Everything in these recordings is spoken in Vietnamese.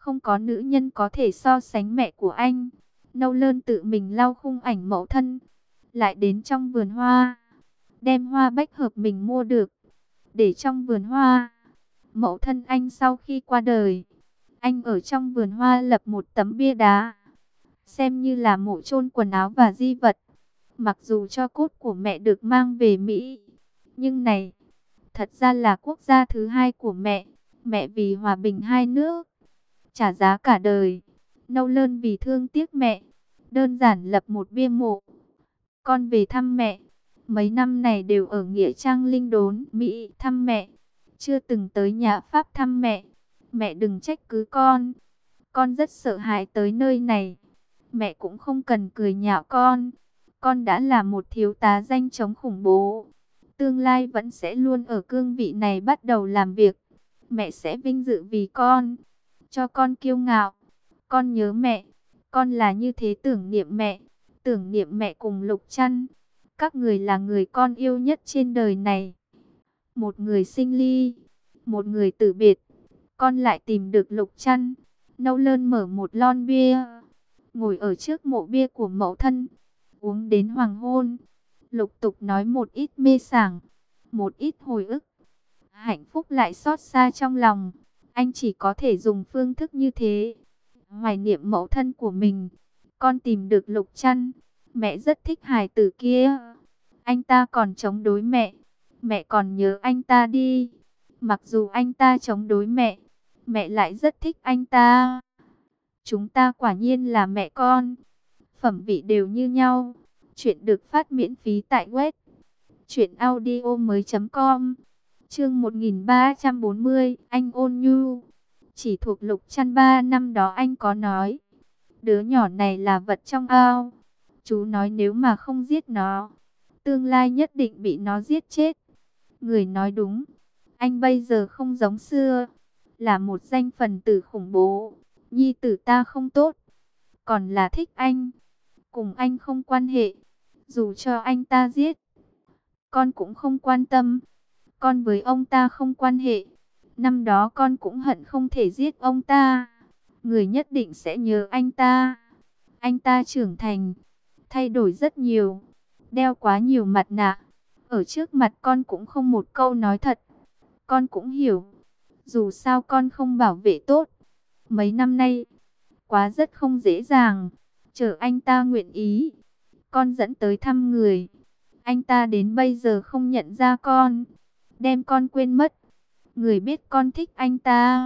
Không có nữ nhân có thể so sánh mẹ của anh. Nâu Lơn tự mình lau khung ảnh mẫu thân, lại đến trong vườn hoa, đem hoa bách hợp mình mua được, để trong vườn hoa. Mẫu thân anh sau khi qua đời, anh ở trong vườn hoa lập một tấm bia đá, xem như là mộ chôn quần áo và di vật. Mặc dù cho cốt của mẹ được mang về Mỹ, nhưng này, thật ra là quốc gia thứ hai của mẹ. Mẹ vì hòa bình hai nước, trả giá cả đời. Nâu Lơn vì thương tiếc mẹ, đơn giản lập một bia mộ. Con về thăm mẹ, mấy năm này đều ở nghĩa trang Linh Đốn, Mỹ thăm mẹ, chưa từng tới nhà Pháp thăm mẹ. Mẹ đừng trách cứ con rất sợ hãi tới nơi này. Mẹ cũng không cần cười nhạo con đã là một thiếu tá danh chống khủng bố, tương lai vẫn sẽ luôn ở cương vị này bắt đầu làm việc. Mẹ sẽ vinh dự vì con, cho con kiêu ngạo. Con nhớ mẹ, con là như thế tưởng niệm mẹ cùng Lục Trăn. Các người là người con yêu nhất trên đời này. Một người sinh ly, một người tử biệt, con lại tìm được Lục Trăn. Nâu Lơn mở một lon bia, ngồi ở trước mộ bia của mẫu thân, uống đến hoàng hôn, lục tục nói một ít mê sảng, một ít hồi ức. Hạnh phúc lại xót xa trong lòng. Anh chỉ có thể dùng phương thức như thế, hoài niệm mẫu thân của mình. Con tìm được Lục Trăn, mẹ rất thích hài tử kia. Anh ta còn chống đối mẹ, mẹ còn nhớ anh ta đi. Mặc dù anh ta chống đối mẹ, mẹ lại rất thích anh ta. Chúng ta quả nhiên là mẹ con, phẩm vị đều như nhau. Chuyện được phát miễn phí tại web truyệnaudiomoi.com. Chương 1340, anh ôn nhu. Chỉ thuộc Lục Trăn 3 năm đó anh có nói, đứa nhỏ này là vật trong ao. Chú nói nếu mà không giết nó, tương lai nhất định bị nó giết chết. Người nói đúng, anh bây giờ không giống xưa, là một danh phần tử khủng bố. Nhi tử ta không tốt, còn là thích anh, cùng anh không quan hệ. Dù cho anh ta giết, con cũng không quan tâm. Con với ông ta không quan hệ. Năm đó con cũng hận không thể giết ông ta. Người nhất định sẽ nhớ anh ta. Anh ta trưởng thành, thay đổi rất nhiều, đeo quá nhiều mặt nạ. Ở trước mặt con cũng không một câu nói thật. Con cũng hiểu, dù sao con không bảo vệ tốt. Mấy năm nay, quá rất không dễ dàng. Chờ anh ta nguyện ý, con dẫn tới thăm người. Anh ta đến bây giờ không nhận ra con, đem con quên mất. Người biết con thích anh ta,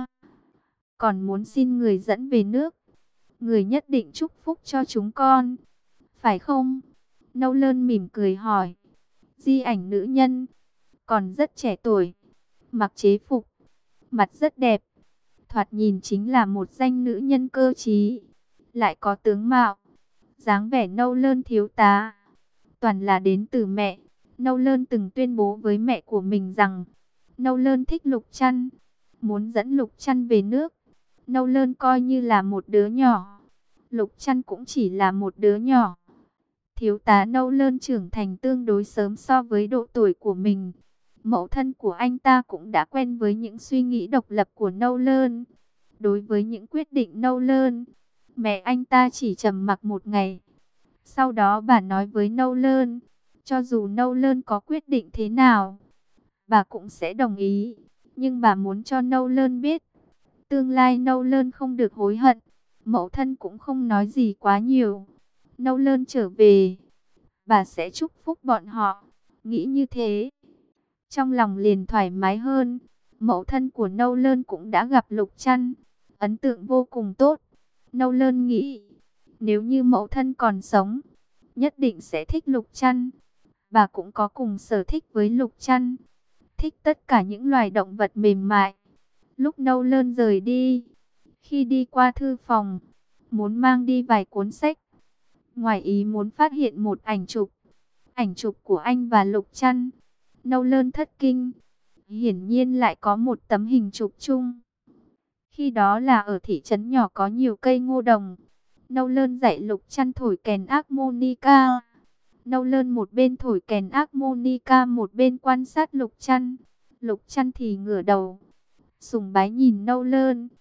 còn muốn xin người dẫn về nước. Người nhất định chúc phúc cho chúng con, phải không? Nâu Lơn mỉm cười hỏi. Di ảnh nữ nhân, còn rất trẻ tuổi, mặc chế phục, mặt rất đẹp, thoạt nhìn chính là một danh nữ nhân cơ trí, lại có tướng mạo, dáng vẻ Nâu Lơn thiếu tá, toàn là đến từ mẹ. Nâu Lơn từng tuyên bố với mẹ của mình rằng Nâu Lơn thích Lục Trăn, muốn dẫn Lục Trăn về nước. Nâu Lơn coi như là một đứa nhỏ, Lục Trăn cũng chỉ là một đứa nhỏ. Thiếu tá Nâu Lơn trưởng thành tương đối sớm so với độ tuổi của mình. Mẫu thân của anh ta cũng đã quen với những suy nghĩ độc lập của Nâu Lơn. Đối với những quyết định Nâu Lơn, mẹ anh ta chỉ trầm mặc một ngày. Sau đó bà nói với Nâu Lơn, cho dù Nâu Lơn có quyết định thế nào, bà cũng sẽ đồng ý. Nhưng bà muốn cho Nâu Lơn biết, tương lai Nâu Lơn không được hối hận. Mẫu thân cũng không nói gì quá nhiều. Nâu Lơn trở về, bà sẽ chúc phúc bọn họ. Nghĩ như thế, trong lòng liền thoải mái hơn. Mẫu thân của Nâu Lơn cũng đã gặp Lục Trăn, ấn tượng vô cùng tốt. Nâu Lơn nghĩ, nếu như mẫu thân còn sống, nhất định sẽ thích Lục Trăn. Bà cũng có cùng sở thích với Lục Trăn, thích tất cả những loài động vật mềm mại. Lúc Nâu Lơn rời đi, khi đi qua thư phòng, muốn mang đi vài cuốn sách, ngoài ý muốn phát hiện một ảnh chụp của anh và Lục Trăn. Nâu Lơn thất kinh, hiển nhiên lại có một tấm hình chụp chung. Khi đó là ở thị trấn nhỏ có nhiều cây ngô đồng. Nâu Lơn dạy Lục Trăn thổi kèn harmonica. Nâu Lơn một bên thổi kèn harmonica một bên quan sát Lục Trăn. Lục Trăn thì ngửa đầu, sùng bái nhìn Nâu Lơn.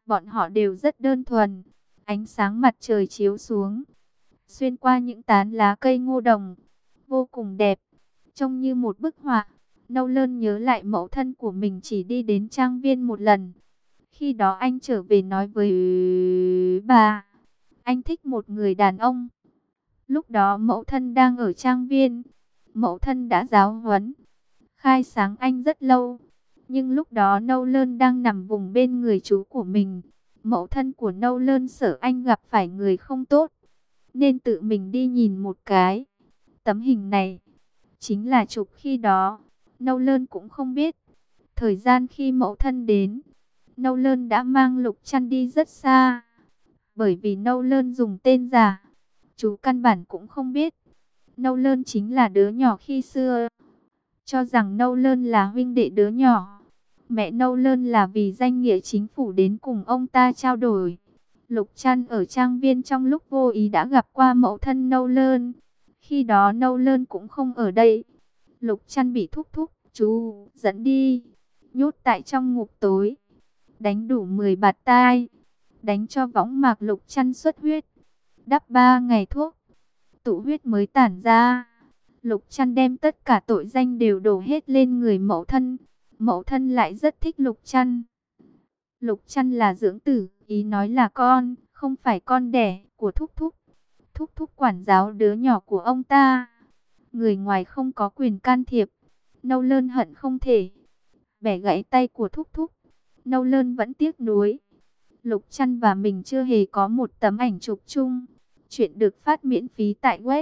Bọn họ đều rất đơn thuần. Ánh sáng mặt trời chiếu xuống, xuyên qua những tán lá cây ngô đồng, vô cùng đẹp, trông như một bức họa. Nâu Lơn nhớ lại mẫu thân của mình chỉ đi đến trang viên một lần. Khi đó anh trở về nói với bà, anh thích một người đàn ông. Lúc đó mẫu thân đang ở trang viên. Mẫu thân đã giáo huấn, khai sáng anh rất lâu. Nhưng lúc đó Nâu Lơn đang nằm vùng bên người chú của mình. Mẫu thân của Nâu Lơn sợ anh gặp phải người không tốt, nên tự mình đi nhìn một cái. Tấm hình này chính là chụp khi đó. Nâu Lơn cũng không biết. Thời gian khi mẫu thân đến, Nâu Lơn đã mang Lục Trăn đi rất xa. Bởi vì Nâu Lơn dùng tên giả, chú căn bản cũng không biết Nâu Lơn chính là đứa nhỏ khi xưa. Cho rằng Nâu Lơn là huynh đệ đứa nhỏ. Mẹ Nâu Lơn là vì danh nghĩa chính phủ đến cùng ông ta trao đổi. Lục Trăn ở trang viên trong lúc vô ý đã gặp qua mẫu thân Nâu Lơn. Khi đó Nâu Lơn cũng không ở đây. Lục Trăn bị thúc thúc, chú dẫn đi, nhốt tại trong ngục tối, đánh đủ 10 bạt tai, đánh cho võng mạc Lục Trăn xuất huyết, đắp 3 ngày thuốc, tụ huyết mới tản ra. Lục Trăn đem tất cả tội danh đều đổ hết lên người mẫu thân. Mẫu thân lại rất thích Lục Trăn. Lục Trăn là dưỡng tử, ý nói là con, không phải con đẻ của thúc thúc. Thúc thúc quản giáo đứa nhỏ của ông ta. Người ngoài không có quyền can thiệp. Nâu Lơn hận không thể bẻ gãy tay của thúc thúc. Nâu Lơn vẫn tiếc nuối. Lục Trăn và mình chưa hề có một tấm ảnh chụp chung. Chuyện được phát miễn phí tại web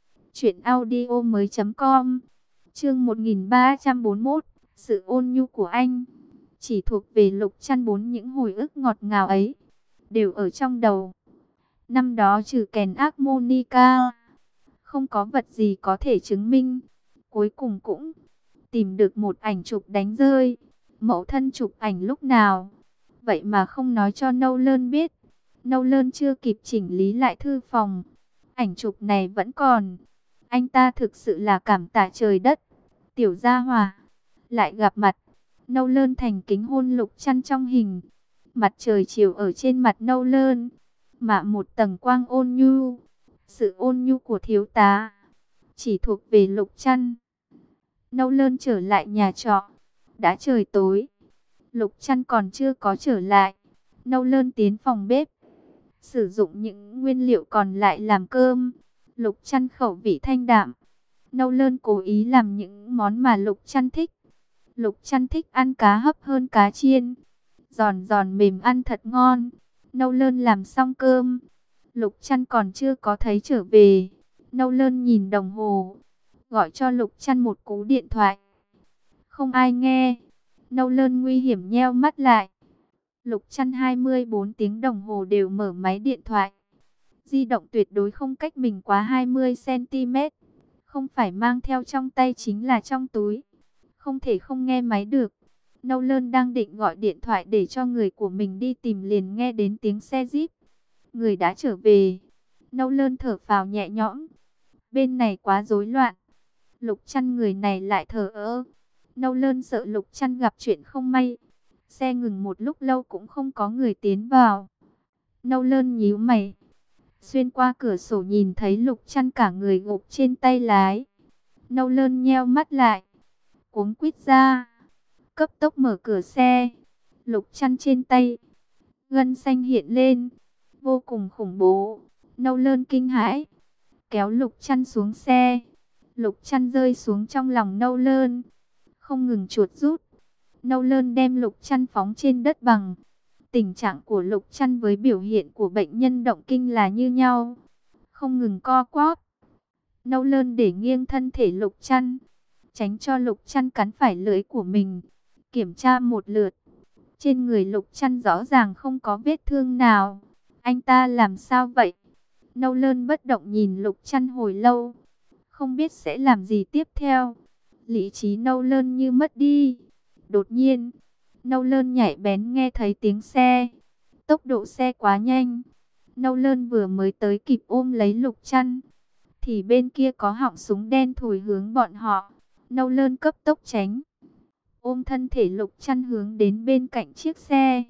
truyệnaudiomoi.com. Chương 1341, sự ôn nhu của anh. Chỉ thuộc về Lục Trăn những hồi ức ngọt ngào ấy đều ở trong đầu. Năm đó trừ kèn harmonica, không có vật gì có thể chứng minh. Cuối cùng cũng tìm được một ảnh chụp đánh rơi. Mẫu thân chụp ảnh lúc nào, vậy mà không nói cho Nâu Lơn biết. Nâu Lơn chưa kịp chỉnh lý lại thư phòng, ảnh chụp này vẫn còn. Anh ta thực sự là cảm tạ trời đất. Tiểu gia hỏa lại gặp mặt. Nâu Lơn thành kính hôn Lục Trăn trong hình. Mặt trời chiều ở trên mặt Nâu Lơn, mạ một tầng quang ôn nhu. Sự ôn nhu của thiếu tá chỉ thuộc về Lục Trăn. Nâu Lơn trở lại nhà trọ. Đã trời tối, Lục Trăn còn chưa có trở lại. Nâu Lơn tiến phòng bếp, sử dụng những nguyên liệu còn lại làm cơm. Lục Trăn khẩu vị thanh đạm. Nâu Lơn cố ý làm những món mà Lục Trăn thích. Lục Trăn thích ăn cá hấp hơn cá chiên, giòn giòn mềm ăn thật ngon. Nâu Lơn làm xong cơm, Lục Trăn còn chưa có thấy trở về. Nâu Lơn nhìn đồng hồ, gọi cho Lục Trăn một cú điện thoại. Không ai nghe. Nâu Lơn nguy hiểm nheo mắt lại. Lục Trăn 24 tiếng đồng hồ đều mở máy điện thoại. Di động tuyệt đối không cách mình quá 20 cm. Không phải mang theo trong tay chính là trong túi. Không thể không nghe máy được. Nâu Lơn đang định gọi điện thoại để cho người của mình đi tìm, liền nghe đến tiếng xe Jeep. Người đã trở về. Nâu Lơn thở phào nhẹ nhõm. Bên này quá rối loạn. Lục Trăn người này lại thờ ơ. Nâu Lơn sợ Lục Trăn gặp chuyện không may. Xe ngừng một lúc lâu cũng không có người tiến vào. Nâu Lơn nhíu mày, xuyên qua cửa sổ nhìn thấy Lục Trăn cả người gục trên tay lái. Nâu Lơn nheo mắt lại, cuống quýt ra, cấp tốc mở cửa xe. Lục Trăn trên tay, gân xanh hiện lên, vô cùng khủng bố. Nâu Lơn kinh hãi, kéo Lục Trăn xuống xe. Lục Trăn rơi xuống trong lòng Nâu Lơn, không ngừng chuột rút. Nâu Lơn đem Lục Trăn phóng trên đất bằng. Tình trạng của Lục Trăn với biểu hiện của bệnh nhân động kinh là như nhau, không ngừng co quắp. Nâu Lơn để nghiêng thân thể Lục Trăn, tránh cho Lục Trăn cắn phải lưỡi của mình. Kiểm tra một lượt, trên người Lục Trăn rõ ràng không có vết thương nào. Anh ta làm sao vậy? Nâu Lơn bất động nhìn Lục Trăn hồi lâu, không biết sẽ làm gì tiếp theo. Lý trí Nâu Lơn như mất đi. Đột nhiên, Nâu Lơn nhạy bén nghe thấy tiếng xe. Tốc độ xe quá nhanh. Nâu Lơn vừa mới tới kịp ôm lấy Lục Trăn, thì bên kia có họng súng đen thổi hướng bọn họ. Nâu Lơn cấp tốc tránh, ôm thân thể Lục Trăn hướng đến bên cạnh chiếc xe.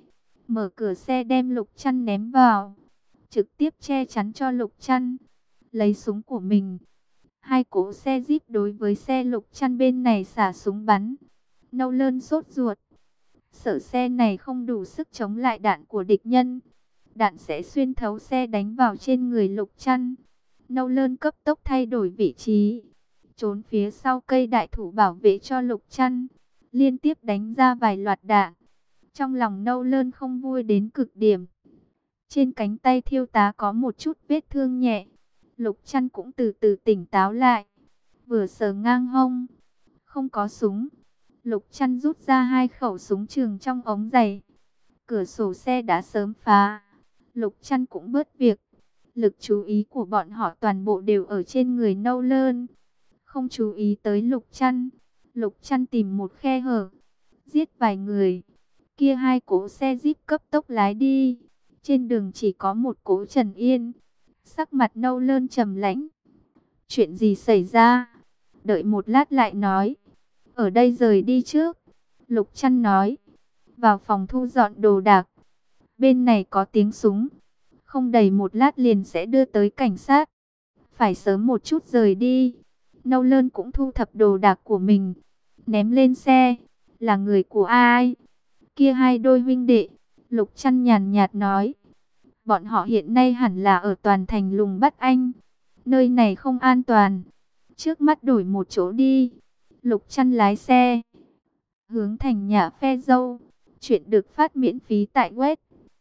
mở cửa xe đem Lục Trăn ném vào, trực tiếp che chắn cho Lục Trăn, lấy súng của mình. Hai cỗ xe Jeep đối với xe Lục Trăn bên này xả súng bắn. Nolan sốt ruột, sợ xe này không đủ sức chống lại đạn của địch nhân, đạn sẽ xuyên thấu xe đánh vào trên người Lục Trăn. Nolan cấp tốc thay đổi vị trí, trốn phía sau cây đại thụ bảo vệ cho Lục Trăn, liên tiếp đánh ra vài loạt đạn. Trong lòng Nolan không vui đến cực điểm. Trên cánh tay thiêu tá có một chút vết thương nhẹ. Lục Trăn cũng từ từ tỉnh táo lại, vừa sờ ngang hông, không có súng. Lục Trăn rút ra hai khẩu súng trường trong ống giày. Cửa sổ xe đã sớm phá. Lục Trăn cũng bớt việc. Lực chú ý của bọn họ toàn bộ đều ở trên người Nolan, không chú ý tới Lục Trăn. Lục Trăn tìm một khe hở, giết vài người. Kia hai cỗ xe Jeep cấp tốc lái đi. Trên đường chỉ có một cỗ Trần Yên. Sắc mặt Nolan trầm lãnh. Chuyện gì xảy ra? Đợi một lát lại nói. Ở đây rời đi trước. Lục Trăn nói. Vào phòng thu dọn đồ đạc. Bên này có tiếng súng. Không đầy một lát liền sẽ đưa tới cảnh sát. Phải sớm một chút rời đi. Nolan cũng thu thập đồ đạc của mình, ném lên xe. Là người của ai? Kia hai đôi huynh đệ. Lục Trăn nhàn nhạt nói. Bọn họ hiện nay hẳn là ở toàn thành lùng bắt anh. Nơi này không an toàn. Trước mắt đổi một chỗ đi. Lục Trăn lái xe hướng thành nhà Phe Dâu. Chuyện được phát miễn phí tại web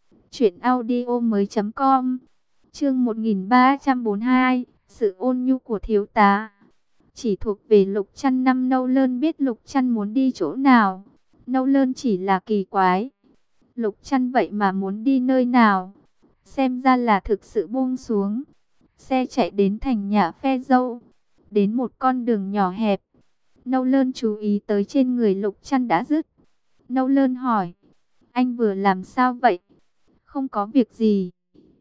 truyệnaudiomoi.com. Chương 1342, sự ôn nhu của thiếu tá. Chỉ thuộc về Lục Trăn. Năm Nolan biết Lục Trăn muốn đi chỗ nào. Nolan chỉ là kỳ quái, Lục Trăn vậy mà muốn đi nơi nào? Xem ra là thực sự buông xuống. Xe chạy đến thành nhà Phe Dâu, đến một con đường nhỏ hẹp. Nolan chú ý tới trên người Lục Trăn đã dứt. Nolan hỏi, anh vừa làm sao vậy? Không có việc gì.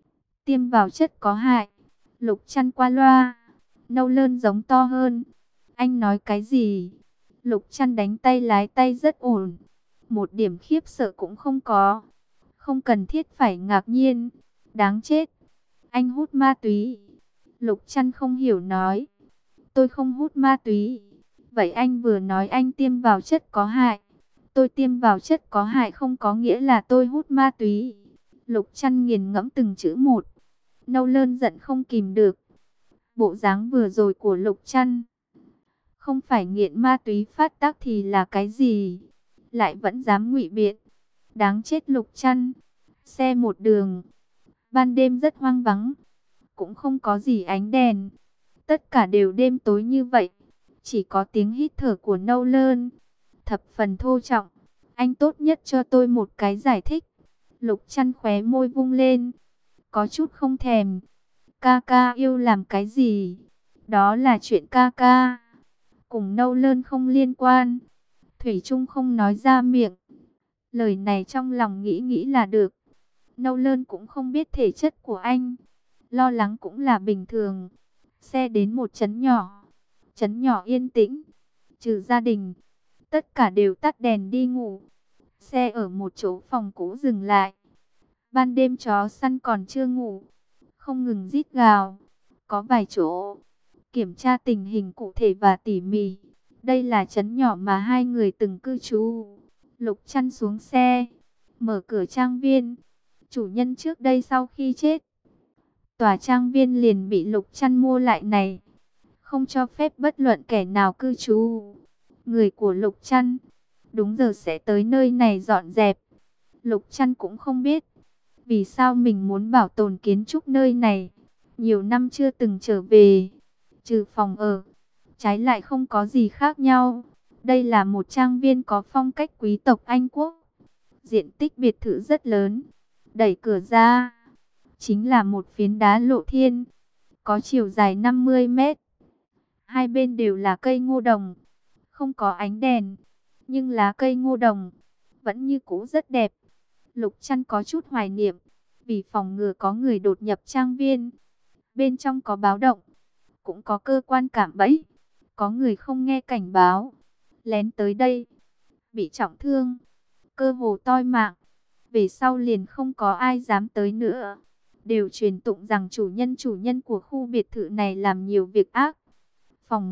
Tiêm vào chất có hại. Lục Trăn qua loa. Nolan giống to hơn. Anh nói cái gì? Lục Trăn đánh tay lái tay rất ổn, một điểm khiếp sợ cũng không có. Không cần thiết phải ngạc nhiên. Đáng chết. Anh hút ma túy. Lục Trăn không hiểu nói. Tôi không hút ma túy. Vậy anh vừa nói anh tiêm vào chất có hại. Tôi tiêm vào chất có hại không có nghĩa là tôi hút ma túy. Lục Trăn nghiền ngẫm từng chữ một. Nolan giận không kìm được. Bộ dáng vừa rồi của Lục Trăn, không phải nghiện ma túy phát tác thì là cái gì? Lại vẫn dám ngụy biện. Đáng chết Lục Trăn. Xe một đường, ban đêm rất hoang vắng, cũng không có gì ánh đèn. Tất cả đều đêm tối như vậy. Chỉ có tiếng hít thở của Nolan, thập phần thô trọng. Anh tốt nhất cho tôi một cái giải thích. Lục Trăn khóe môi vung lên, có chút không thèm. Ca ca yêu làm cái gì? Đó là chuyện ca ca, cùng Nolan không liên quan. Thủy Chung không nói ra miệng. Lời này trong lòng nghĩ nghĩ là được. Nolan cũng không biết thể chất của anh, lo lắng cũng là bình thường. Xe đến một trấn nhỏ. Trấn nhỏ yên tĩnh, trừ gia đình, tất cả đều tắt đèn đi ngủ. Xe ở một chỗ phòng cũ dừng lại. Ban đêm chó săn còn chưa ngủ, không ngừng rít gào. Có vài chỗ kiểm tra tình hình cụ thể và tỉ mỉ. Đây là trấn nhỏ mà hai người từng cư trú. Lục Trăn xuống xe, mở cửa trang viên. Chủ nhân trước đây sau khi chết, tòa trang viên liền bị Lục Trăn mua lại này, không cho phép bất luận kẻ nào cư trú. Người của Lục Trăn đúng giờ sẽ tới nơi này dọn dẹp. Lục Trăn cũng không biết vì sao mình muốn bảo tồn kiến trúc nơi này. Nhiều năm chưa từng trở về, trừ phòng ở, trái lại không có gì khác nhau. Đây là một trang viên có phong cách quý tộc Anh Quốc. Diện tích biệt thự rất lớn. Đẩy cửa ra, chính là một phiến đá lộ thiên, có chiều dài 50 mét. Hai bên đều là cây ngô đồng, không có ánh đèn, nhưng lá cây ngô đồng vẫn như cũ rất đẹp. Lục Trăn có chút hoài niệm, vì phòng ngừa có người đột nhập trang viên. Bên trong có báo động, cũng có cơ quan cảm bẫy. Có người không nghe cảnh báo, lén tới đây, bị trọng thương, cơ hồ toi mạng. Về sau liền không có ai dám tới nữa. Đều truyền tụng rằng chủ nhân của khu biệt thự này làm nhiều việc ác. Phòng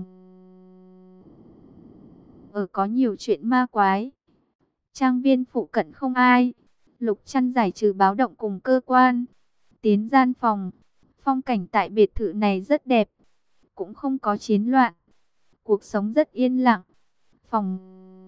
ở có nhiều chuyện ma quái. Trang viên phụ cận không ai. Lục Chăn giải trừ báo động cùng cơ quan. Tiến gian phòng. Phong cảnh tại biệt thự này rất đẹp. Cũng không có chiến loạn. Cuộc sống rất yên lặng. Phòng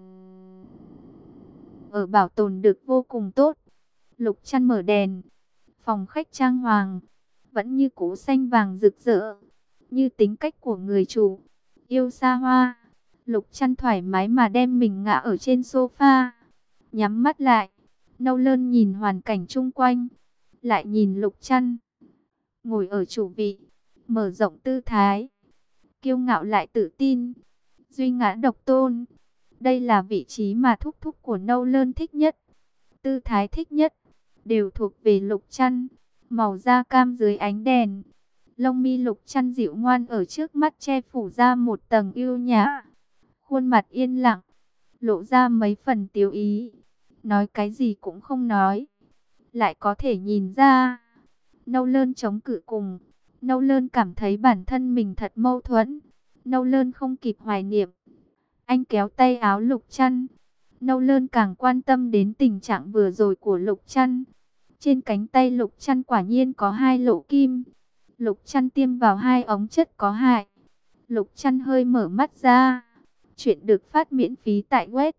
ở bảo tồn được vô cùng tốt. Lục Chăn mở đèn. Phòng khách trang hoàng. Vẫn như cũ xanh vàng rực rỡ. Như tính cách của người chủ. Yêu xa hoa. Lục Chăn thoải mái mà đem mình ngã ở trên sofa. Nhắm mắt lại. Nâu Lơn nhìn hoàn cảnh chung quanh. Lại nhìn Lục Chăn. Ngồi ở chủ vị. Mở rộng tư thái. Kiêu ngạo lại tự tin. Duy ngã độc tôn. Đây là vị trí mà thúc thúc của Nâu Lơn thích nhất. Tư thái thích nhất. Đều thuộc về Lục Chăn. Màu da cam dưới ánh đèn. Lông mi Lục Chăn dịu ngoan ở trước mắt che phủ ra một tầng yêu nhã. Khuôn mặt yên lặng. Lộ ra mấy phần tiếu ý. Nói cái gì cũng không nói. Lại có thể nhìn ra. Nâu Lơn chống cự cùng. Nâu Lơn cảm thấy bản thân mình thật mâu thuẫn. Nâu Lơn không kịp hoài niệm. Anh kéo tay áo Lục Chăn. Nâu Lơn càng quan tâm đến tình trạng vừa rồi của Lục Chăn. Trên cánh tay Lục Chăn quả nhiên có 2 lỗ kim. Lục Chăn tiêm vào 2 ống chất có hại. Lục Chăn hơi mở mắt ra. Chuyện được phát miễn phí tại web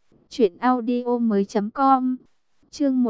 truyệnaudiomoi.com. Chương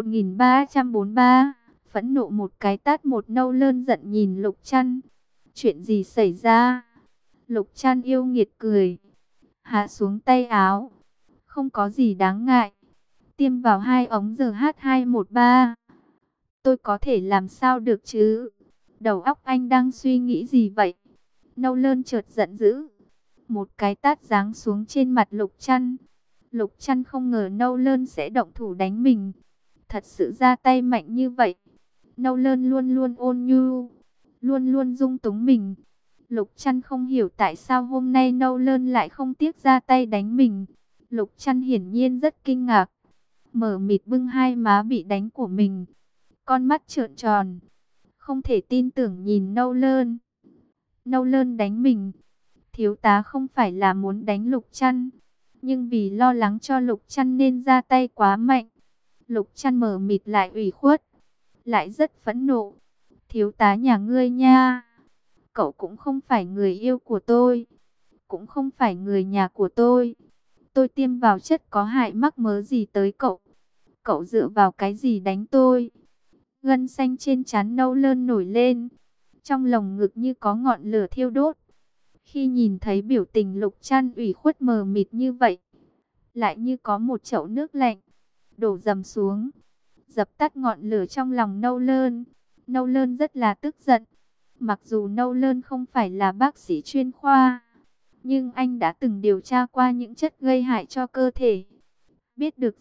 1343. Phẫn nộ một cái tát một. Nâu Lơn giận nhìn Lục Chăn. Chuyện gì xảy ra? Lục Chăn yêu nghiệt cười. Hạ xuống tay áo. Không có gì đáng ngại. Tiêm vào 2 ống RH213. Tôi có thể làm sao được chứ? Đầu óc anh đang suy nghĩ gì vậy? Nâu Lơn chợt giận dữ. Một cái tát giáng xuống trên mặt Lục Chăn. Lục Chăn không ngờ Nâu Lơn sẽ động thủ đánh mình. Thật sự ra tay mạnh như vậy. Nâu Lơn luôn luôn ôn nhu. Luôn luôn dung túng mình. Lục Chăn không hiểu tại sao hôm nay Nâu Lơn lại không tiếc ra tay đánh mình. Lục Chăn hiển nhiên rất kinh ngạc. Mở mịt bưng 2 má bị đánh của mình. Con mắt trợn tròn. Không thể tin tưởng nhìn Nâu Lơn. Nâu Lơn đánh mình. Thiếu tá không phải là muốn đánh Lục Chăn. Nhưng vì lo lắng cho Lục Chăn nên ra tay quá mạnh. Lục Chăn mở mịt lại ủy khuất. Lại rất phẫn nộ. Thiếu tá nhà ngươi nha. Cậu cũng không phải người yêu của tôi. Cũng không phải người nhà của tôi. Tôi tiêm vào chất có hại mắc mớ gì tới cậu. Cậu dựa vào cái gì đánh tôi? Gân xanh trên trán Nâu Lơn nổi lên. Trong lồng ngực như có ngọn lửa thiêu đốt. Khi nhìn thấy biểu tình Lục Chăn ủy khuất mờ mịt như vậy. Lại như có một chậu nước lạnh. Đổ dầm xuống. Dập tắt ngọn lửa trong lòng Nâu Lơn. Nâu Lơn rất là tức giận. Mặc dù Nâu Lơn không phải là bác sĩ chuyên khoa. Nhưng anh đã từng điều tra qua những chất gây hại cho cơ thể. Biết được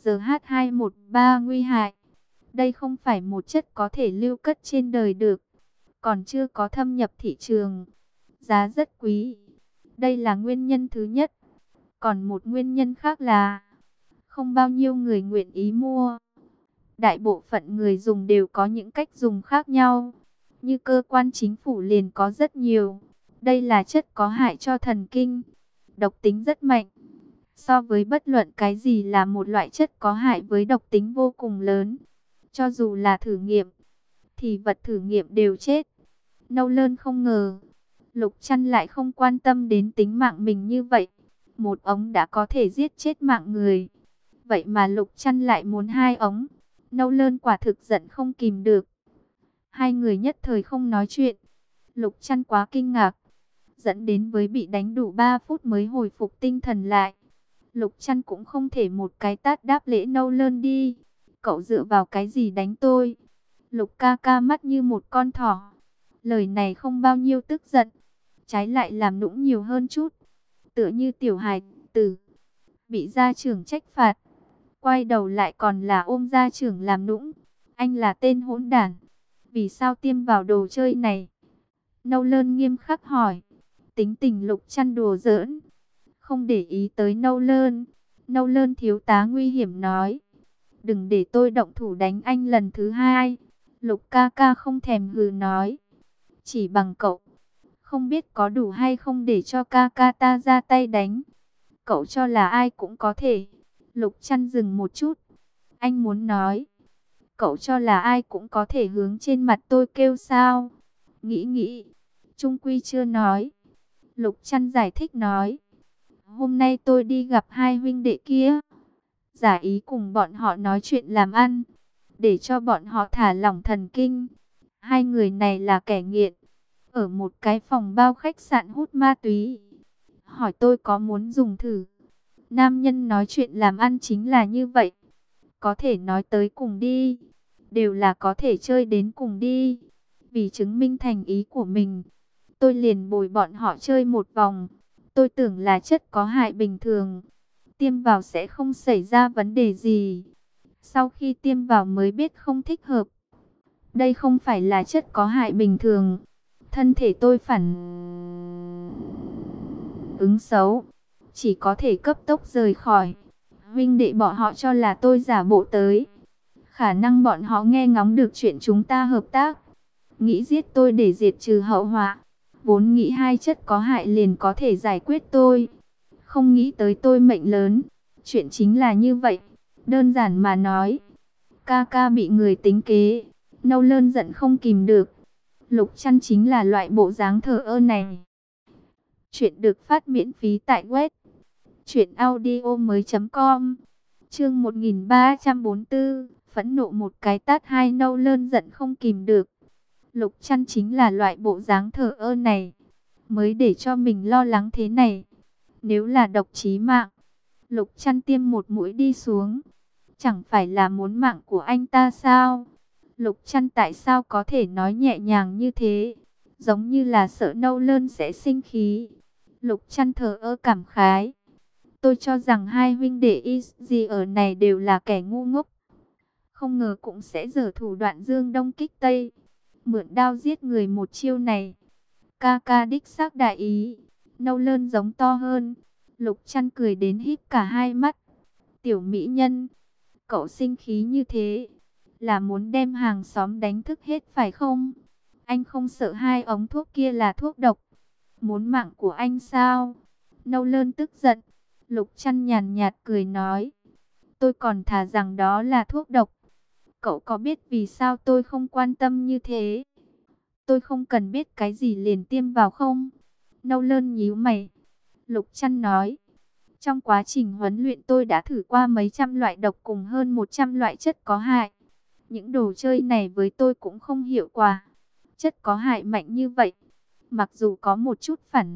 RH213 nguy hại. Đây không phải một chất có thể lưu cất trên đời được. Còn chưa có thâm nhập thị trường. Giá rất quý. Đây là nguyên nhân thứ nhất. Còn một nguyên nhân khác là không bao nhiêu người nguyện ý mua. Đại bộ phận người dùng đều có những cách dùng khác nhau. Như cơ quan chính phủ liền có rất nhiều. Đây là chất có hại cho thần kinh. Độc tính rất mạnh. So với bất luận cái gì là một loại chất có hại với độc tính vô cùng lớn. Cho dù là thử nghiệm, thì vật thử nghiệm đều chết. Nâu Lơn không ngờ, Lục Chăn lại không quan tâm đến tính mạng mình như vậy. Một ống đã có thể giết chết mạng người. Vậy mà Lục Chăn lại muốn 2 ống. Nâu Lơn quả thực giận không kìm được. Hai người nhất thời không nói chuyện. Lục Chăn quá kinh ngạc. Dẫn đến với bị đánh đủ 3 phút mới hồi phục tinh thần lại. Lục Chăn cũng không thể một cái tát đáp lễ Nâu Lơn đi. Cậu dựa vào cái gì đánh tôi? Lục ca ca mắt như một con thỏ. Lời này không bao nhiêu tức giận. Trái lại làm nũng nhiều hơn chút. Tựa như tiểu hài tử. Bị gia trưởng trách phạt. Quay đầu lại còn là ôm gia trưởng làm nũng. Anh là tên hỗn đản. Vì sao tiêm vào đồ chơi này? Nâu Lơn nghiêm khắc hỏi. Tính tình Lục Chăn đùa giỡn. Không để ý tới Nâu Lơn. Nâu Lơn thiếu tá nguy hiểm nói. Đừng để tôi động thủ đánh anh lần thứ hai. Lục ca ca không thèm hừ nói. Chỉ bằng cậu, không biết có đủ hay không để cho ca ca ta ra tay đánh. Cậu cho là ai cũng có thể. Lục Chăn dừng một chút. Anh muốn nói, cậu cho là ai cũng có thể hướng trên mặt tôi kêu sao? Nghĩ nghĩ, Trung Quy chưa nói. Lục Chăn giải thích nói. Hôm nay tôi đi gặp hai huynh đệ kia. Giả ý cùng bọn họ nói chuyện làm ăn, để cho bọn họ thả lỏng thần kinh. Hai người này là kẻ nghiện, ở một cái phòng bao khách sạn hút ma túy. Hỏi tôi có muốn dùng thử. Nam nhân nói chuyện làm ăn chính là như vậy. Có thể nói tới cùng đi, đều là có thể chơi đến cùng đi. Vì chứng minh thành ý của mình, tôi liền bồi bọn họ chơi một vòng. Tôi tưởng là chất có hại bình thường, tiêm vào sẽ không xảy ra vấn đề gì. Sau khi tiêm vào mới biết không thích hợp. Đây không phải là chất có hại bình thường. Thân thể tôi phản ứng xấu, chỉ có thể cấp tốc rời khỏi. Huynh đệ bọn họ cho là tôi giả bộ tới. Khả năng bọn họ nghe ngóng được chuyện chúng ta hợp tác, nghĩ giết tôi để diệt trừ hậu họa. Vốn nghĩ hai chất có hại liền có thể giải quyết tôi, không nghĩ tới tôi mệnh lớn. Chuyện chính là như vậy. Đơn giản mà nói, ca ca bị người tính kế. Nâu Lơn giận không kìm được. Lục Chăn chính là loại bộ dáng thờ ơ này. Chuyện được phát miễn phí tại web truyệnaudiomoi.com. Chương 1344, phẫn nộ một cái tát hai. Nâu Lơn giận không kìm được. Lục Chăn chính là loại bộ dáng thờ ơ này, mới để cho mình lo lắng thế này. Nếu là độc chí mạng, Lục Chăn tiêm một mũi đi xuống, chẳng phải là muốn mạng của anh ta sao? Lục Chăn tại sao có thể nói nhẹ nhàng như thế, giống như là sợ Nâu Lơn sẽ sinh khí. Lục Chăn thờ ơ cảm khái. Tôi cho rằng hai huynh đệ gì ở này đều là kẻ ngu ngốc, không ngờ cũng sẽ giở thủ đoạn dương đông kích tây, mượn đao giết người một chiêu này. Ca ca đích xác đại ý. Nâu Lơn giống to hơn. Lục Chăn cười đến híp cả hai mắt. Tiểu mỹ nhân, cậu sinh khí như thế là muốn đem hàng xóm đánh thức hết phải không? Anh không sợ hai ống thuốc kia là thuốc độc, muốn mạng của anh sao? Nâu Lơn tức giận. Lục Chăn nhàn nhạt cười nói, tôi còn thà rằng đó là thuốc độc. Cậu có biết vì sao tôi không quan tâm như thế? Tôi không cần biết cái gì liền tiêm vào không? Nâu Lơn nhíu mày. Lục Chăn nói, trong quá trình huấn luyện tôi đã thử qua mấy trăm loại độc cùng hơn 100 loại chất có hại. Những đồ chơi này với tôi cũng không hiệu quả. Chất có hại mạnh như vậy, mặc dù có một chút phản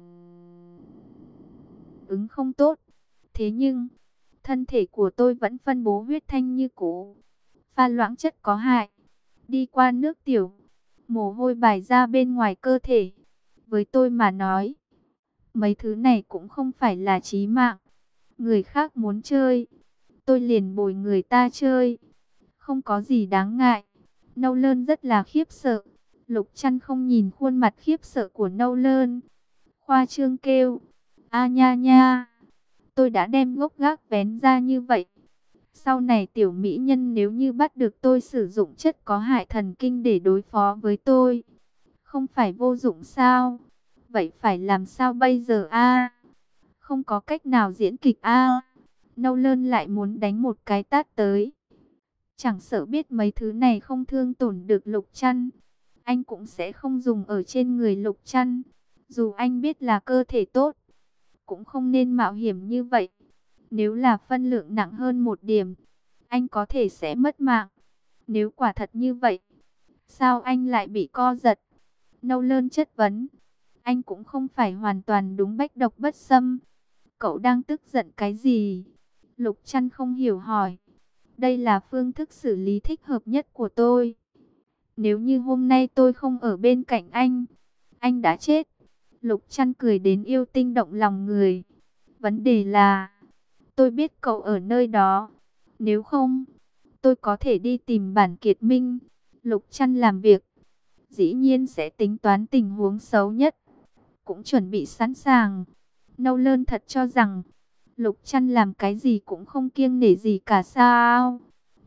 ứng không tốt, thế nhưng thân thể của tôi vẫn phân bố huyết thanh như cũ. Pha loãng chất có hại, đi qua nước tiểu, mồ hôi bài ra bên ngoài cơ thể. Với tôi mà nói, mấy thứ này cũng không phải là chí mạng. Người khác muốn chơi, tôi liền bồi người ta chơi, không có gì đáng ngại. Nâu Lơn rất là khiếp sợ. Lục Chăn không nhìn khuôn mặt khiếp sợ của Nâu Lơn, khoa trương kêu, a nha nha, tôi đã đem gốc gác vén ra như vậy. Sau này tiểu mỹ nhân nếu như bắt được tôi sử dụng chất có hại thần kinh để đối phó với tôi, không phải vô dụng sao? Vậy phải làm sao bây giờ a? Không có cách nào diễn kịch a. Nâu Lơn lại muốn đánh một cái tát tới. Chẳng sợ biết mấy thứ này không thương tổn được Lục Chăn, anh cũng sẽ không dùng ở trên người Lục Chăn. Dù anh biết là cơ thể tốt, cũng không nên mạo hiểm như vậy. Nếu là phân lượng nặng hơn một điểm, anh có thể sẽ mất mạng. Nếu quả thật như vậy, sao anh lại bị co giật? Nâu Lơn chất vấn. Anh cũng không phải hoàn toàn đúng bách độc bất xâm. Cậu đang tức giận cái gì? Lục Chăn không hiểu hỏi. Đây là phương thức xử lý thích hợp nhất của tôi. Nếu như hôm nay tôi không ở bên cạnh anh đã chết. Lục Chăn cười đến yêu tinh động lòng người. Vấn đề là, tôi biết cậu ở nơi đó. Nếu không, tôi có thể đi tìm Bản Kiệt Minh. Lục Chăn làm việc, dĩ nhiên sẽ tính toán tình huống xấu nhất, cũng chuẩn bị sẵn sàng. Nâu Lơn thật cho rằng Lục Chăn làm cái gì cũng không kiêng nể gì cả sao?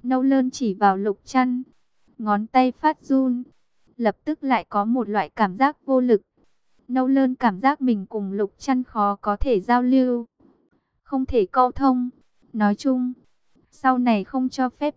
Nâu Lơn chỉ vào Lục Trăn, ngón tay phát run, lập tức lại có một loại cảm giác vô lực. Nâu Lơn cảm giác mình cùng Lục Trăn khó có thể giao lưu, không thể câu thông. Nói chung, sau này không cho phép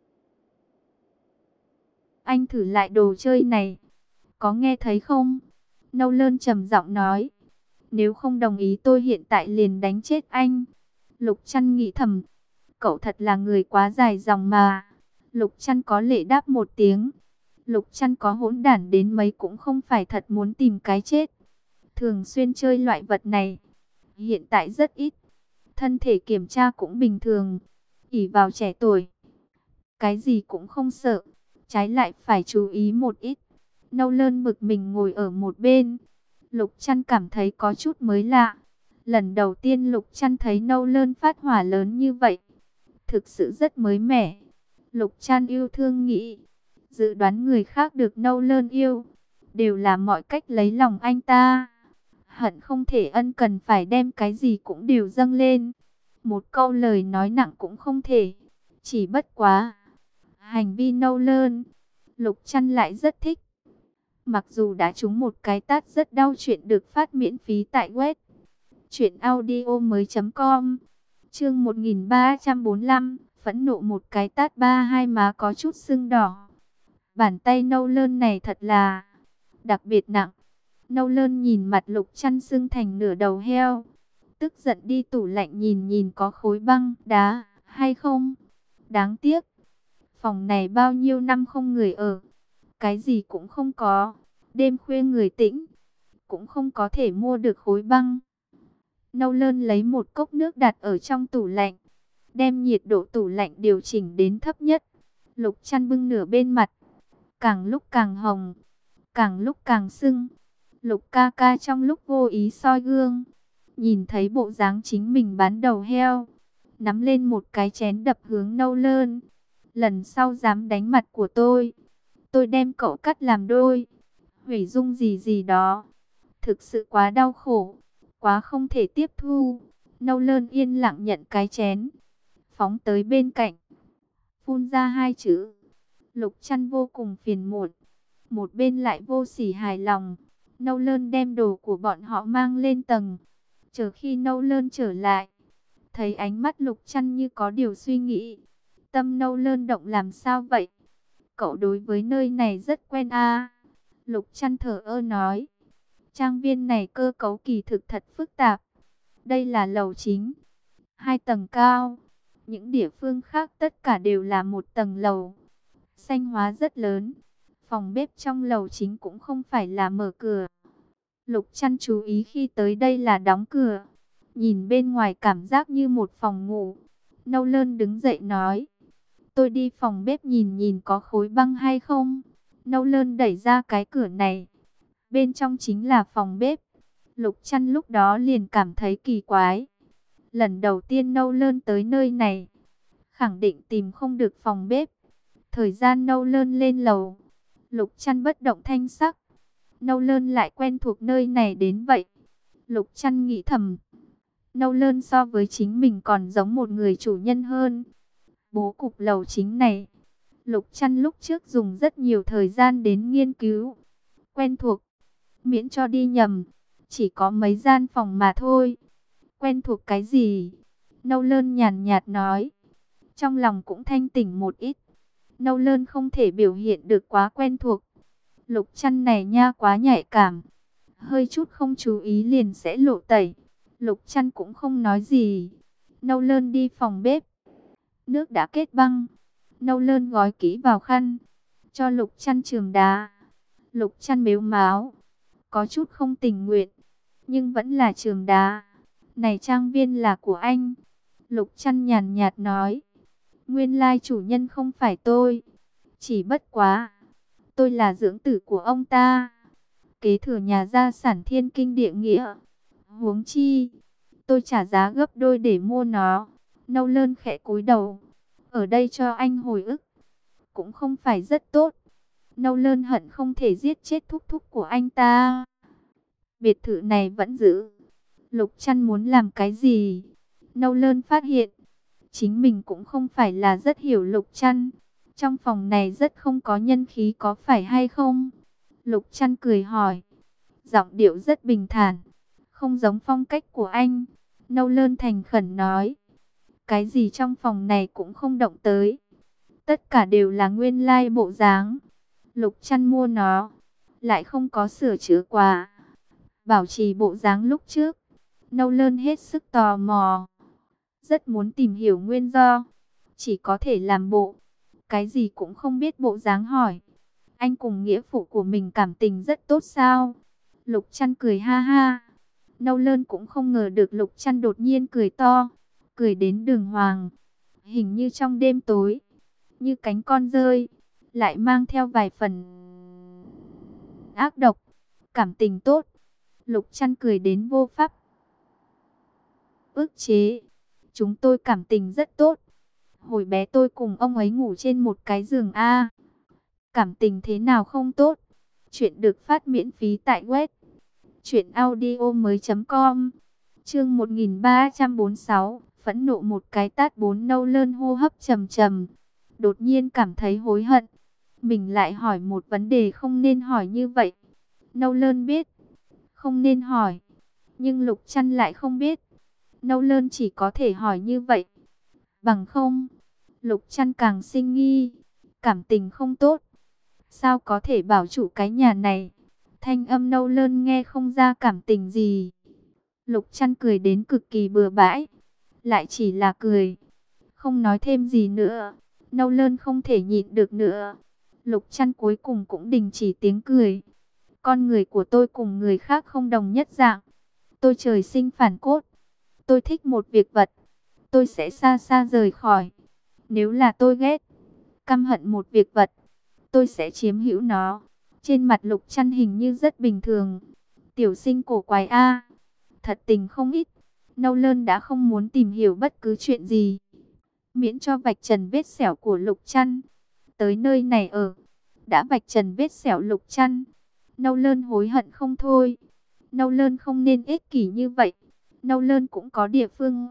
anh thử lại đồ chơi này, có nghe thấy không? Nâu Lơn trầm giọng nói, nếu không đồng ý tôi hiện tại liền đánh chết anh. Lục Trăn nghĩ thầm, cậu thật là người quá dài dòng mà. Lục Trăn có lệ đáp một tiếng. Lục Trăn có hỗn đản đến mấy cũng không phải thật muốn tìm cái chết. Thường xuyên chơi loại vật này, hiện tại rất ít. Thân thể kiểm tra cũng bình thường, ỷ vào trẻ tuổi, cái gì cũng không sợ, trái lại phải chú ý một ít. Nâu Lơn bực mình ngồi ở một bên. Lục Trăn cảm thấy có chút mới lạ. Lần đầu tiên Lục Trăn thấy Nâu Lơn phát hỏa lớn như vậy, thực sự rất mới mẻ. Lục Trăn yêu thương nghĩ, dự đoán người khác được Nâu Lơn yêu, đều là mọi cách lấy lòng anh ta. Hận không thể ân cần phải đem cái gì cũng đều dâng lên. Một câu lời nói nặng cũng không thể. Chỉ bất quá, hành vi Nâu Lơn, Lục Trăn lại rất thích. Mặc dù đã trúng một cái tát rất đau. Chuyện được phát miễn phí tại web truyệnaudiomoi.com. Chương 1345, phẫn nộ một cái tát ba, hai má có chút sưng đỏ. Bàn tay Nâu Lơn này thật là đặc biệt nặng. Nâu Lơn nhìn mặt Lục Trăn sưng thành nửa đầu heo, tức giận đi tủ lạnh nhìn nhìn có khối băng đá hay không. Đáng tiếc, phòng này bao nhiêu năm không người ở, cái gì cũng không có. Đêm khuya người tĩnh, cũng không có thể mua được khối băng. Nâu Lơn lấy một cốc nước đặt ở trong tủ lạnh, đem nhiệt độ tủ lạnh điều chỉnh đến thấp nhất. Lục Trăn bưng nửa bên mặt, càng lúc càng hồng, càng lúc càng sưng. Lục ca ca trong lúc vô ý soi gương, nhìn thấy bộ dáng chính mình bán đầu heo, nắm lên một cái chén đập hướng Nâu Lơn. Lần sau dám đánh mặt của tôi đem cậu cắt làm đôi, hủy dung gì gì đó. Thực sự quá đau khổ, quá không thể tiếp thu. Nâu Lơn yên lặng nhận cái chén, phóng tới bên cạnh, phun ra hai chữ. Lục Trăn vô cùng phiền muộn, một bên lại vô sỉ hài lòng. Nâu Lơn đem đồ của bọn họ mang lên tầng. Chờ khi Nâu Lơn trở lại, thấy ánh mắt Lục Trăn như có điều suy nghĩ. Tâm Nâu Lơn động, làm sao vậy? Cậu đối với nơi này rất quen à? Lục Trăn thở ơ nói, trang viên này cơ cấu kỳ thực thật phức tạp. Đây là lầu chính, 2 tầng cao. Những địa phương khác tất cả đều là một tầng lầu. Xanh hóa rất lớn. Phòng bếp trong lầu chính cũng không phải là mở cửa. Lục Trăn chú ý khi tới đây là đóng cửa. Nhìn bên ngoài cảm giác như một phòng ngủ. Nâu Lơn đứng dậy nói, tôi đi phòng bếp nhìn nhìn có khối băng hay không. Nâu Lơn đẩy ra cái cửa này, bên trong chính là phòng bếp. Lục Trăn lúc đó liền cảm thấy kỳ quái. Lần đầu tiên Nâu Lơn tới nơi này, khẳng định tìm không được phòng bếp. Thời gian Nâu Lơn lên lầu, Lục Trăn bất động thanh sắc. Nâu Lơn lại quen thuộc nơi này đến vậy. Lục Trăn nghĩ thầm, Nâu Lơn so với chính mình còn giống một người chủ nhân hơn. Bố cục lầu chính này, Lục Trăn lúc trước dùng rất nhiều thời gian đến nghiên cứu. Quen thuộc, miễn cho đi nhầm, chỉ có mấy gian phòng mà thôi. Quen thuộc cái gì? Nâu Lơn nhàn nhạt nói. Trong lòng cũng thanh tỉnh một ít. Nâu Lơn không thể biểu hiện được quá quen thuộc. Lục Trăn này nha quá nhạy cảm, hơi chút không chú ý liền sẽ lộ tẩy. Lục Trăn cũng không nói gì. Nâu Lơn đi phòng bếp, nước đã kết băng. Nâu Lơn gói kỹ vào khăn, cho Lục Trăn chườm đá. Lục Trăn mếu máo, có chút không tình nguyện, nhưng vẫn là chườm đá. Này trang viên là của anh. Lục Trăn nhàn nhạt nói, nguyên lai chủ nhân không phải tôi. Chỉ bất quá, tôi là dưỡng tử của ông ta, kế thừa nhà gia sản thiên kinh địa nghĩa. Huống chi, tôi trả giá gấp đôi để mua nó. Nâu Lơn khẽ cúi đầu, ở đây cho anh hồi ức, cũng không phải rất tốt. Nâu Lơn hận không thể giết chết thúc thúc của anh ta. Biệt thự này vẫn giữ. Lục Trăn muốn làm cái gì? Nâu Lơn phát hiện, Chính mình cũng không phải là rất hiểu Lục Trăn. Trong phòng này rất không có nhân khí có phải hay không? Lục Trăn cười hỏi. Giọng điệu rất bình thản. Không giống phong cách của anh. Nâu Lơn thành khẩn nói. Cái gì trong phòng này cũng không động tới. Tất cả đều là nguyên lai bộ dáng. Lục Trăn mua nó. Lại không có sửa chữa quá. Bảo trì bộ dáng lúc trước. Nâu Lơn hết sức tò mò. Rất muốn tìm hiểu nguyên do. Chỉ có thể làm bộ. Cái gì cũng không biết bộ dáng hỏi. Anh cùng nghĩa phụ của mình cảm tình rất tốt sao? Lục Trăn cười ha ha. Nâu Lơn cũng không ngờ được Lục Trăn đột nhiên cười to. Cười đến đường hoàng. Hình như trong đêm tối. Như cánh con rơi. Lại mang theo vài phần ác độc. Cảm tình tốt. Lục Trăn cười đến vô pháp ức chế. Chúng tôi cảm tình rất tốt. Hồi bé tôi cùng ông ấy ngủ trên một cái giường A. Cảm tình thế nào không tốt? Chuyện được phát miễn phí tại web truyệnaudiomoi.com. Chương 1346, phẫn nộ một cái tát. Bốn Nâu Lơn hô hấp trầm trầm, đột nhiên cảm thấy hối hận. Mình lại hỏi một vấn đề không nên hỏi như vậy. Nâu Lơn biết không nên hỏi, nhưng Lục Trăn lại không biết. Nâu Lơn chỉ có thể hỏi như vậy. Bằng không, Lục Trăn càng sinh nghi. Cảm tình không tốt, sao có thể bảo chủ cái nhà này? Thanh âm Nâu Lơn nghe không ra cảm tình gì. Lục Trăn cười đến cực kỳ bừa bãi. Lại chỉ là cười, không nói thêm gì nữa. Nâu Lơn không thể nhịn được nữa. Lục Trăn cuối cùng cũng đình chỉ tiếng cười. Con người của tôi cùng người khác không đồng nhất dạng. Tôi trời sinh phản cốt. Tôi thích một việc vật, tôi sẽ xa xa rời khỏi. Nếu là tôi ghét, căm hận một việc vật, tôi sẽ chiếm hữu nó. Trên mặt Lục Trăn hình như rất bình thường. Tiểu sinh cổ quái a. Thật tình không ít. Nâu Lơn đã không muốn tìm hiểu bất cứ chuyện gì, miễn cho vạch trần vết sẹo của Lục Trăn. Tới nơi này ở, đã vạch trần vết sẹo Lục Trăn. Nâu Lơn hối hận không thôi. Nâu Lơn không nên ích kỷ như vậy. Nâu Lơn cũng có địa phương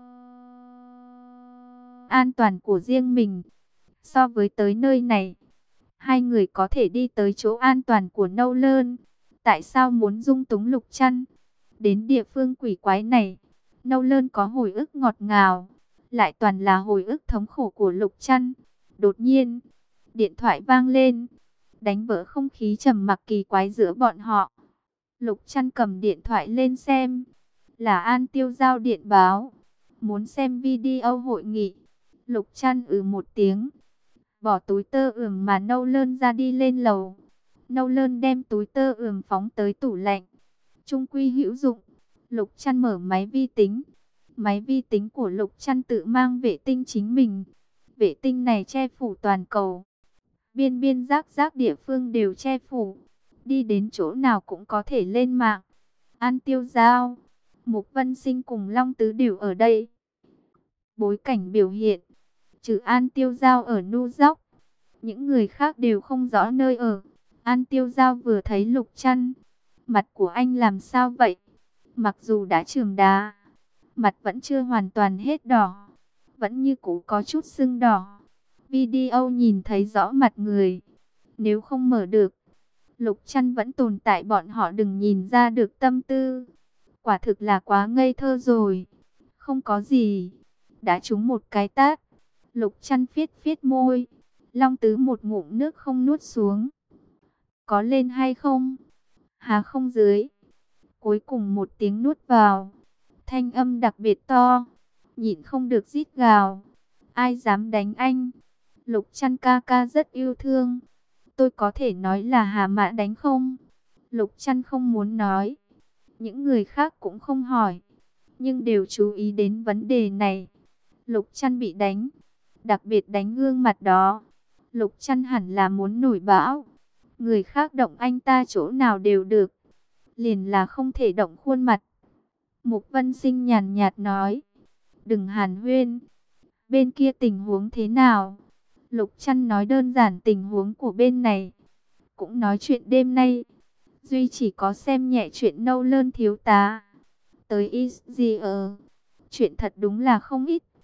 an toàn của riêng mình. So với tới nơi này, hai người có thể đi tới chỗ an toàn của Nâu Lơn. Tại sao muốn dung túng Lục Trăn? Đến địa phương quỷ quái này, Nâu Lơn có hồi ức ngọt ngào, lại toàn là hồi ức thống khổ của Lục Trăn. Đột nhiên, điện thoại vang lên, đánh vỡ không khí trầm mặc kỳ quái giữa bọn họ. Lục Trăn cầm điện thoại lên xem, là An Tiêu Giao điện báo, muốn xem video hội nghị. Lục Trăn một tiếng, bỏ túi tơ ửng mà Nâu Lơn ra đi lên lầu. Nâu Lơn đem túi tơ ửng phóng tới tủ lạnh. Trung quy hữu dụng. Lục Trăn mở máy vi tính. Máy vi tính của Lục Trăn tự mang vệ tinh chính mình. Vệ tinh này che phủ toàn cầu. Biên biên giác giác địa phương đều che phủ. Đi đến chỗ nào cũng có thể lên mạng. An Tiêu Giao, Mục Vân Sinh cùng Long Tứ đều ở đây. Bối cảnh biểu hiện, trừ An Tiêu Giao ở New York, những người khác đều không rõ nơi ở. An Tiêu Giao vừa thấy Lục Trăn, mặt của anh làm sao vậy? Mặc dù đã chườm đá, mặt vẫn chưa hoàn toàn hết đỏ, vẫn như cũ có chút sưng đỏ. Video nhìn thấy rõ mặt người. Nếu không mở được, Lục Trăn vẫn tồn tại, bọn họ đừng nhìn ra được tâm tư. Quả thực là quá ngây thơ rồi. Không có gì, đã trúng một cái tát. Lục Trăn phiết phiết môi. Long Tứ một ngụm nước không nuốt xuống. Có lên hay không? Hà không dưới. Cuối cùng một tiếng nuốt vào. Thanh âm đặc biệt to, nhịn không được rít gào. Ai dám đánh anh? Lục Trăn ca ca rất yêu thương. Tôi có thể nói là Hà Mã đánh không? Lục Trăn không muốn nói. Những người khác cũng không hỏi, nhưng đều chú ý đến vấn đề này. Lục Trăn bị đánh, đặc biệt đánh gương mặt đó. Lục Trăn hẳn là muốn nổi bão. Người khác động anh ta chỗ nào đều được, liền là không thể động khuôn mặt. Mục Vân Sinh nhàn nhạt nói, đừng hàn huyên. Bên kia tình huống thế nào? Lục Trăn nói đơn giản tình huống của bên này, cũng nói chuyện đêm nay. Duy chỉ có xem nhẹ chuyện Nâu Lơn thiếu tá tới Israel. Chuyện thật đúng là không ít.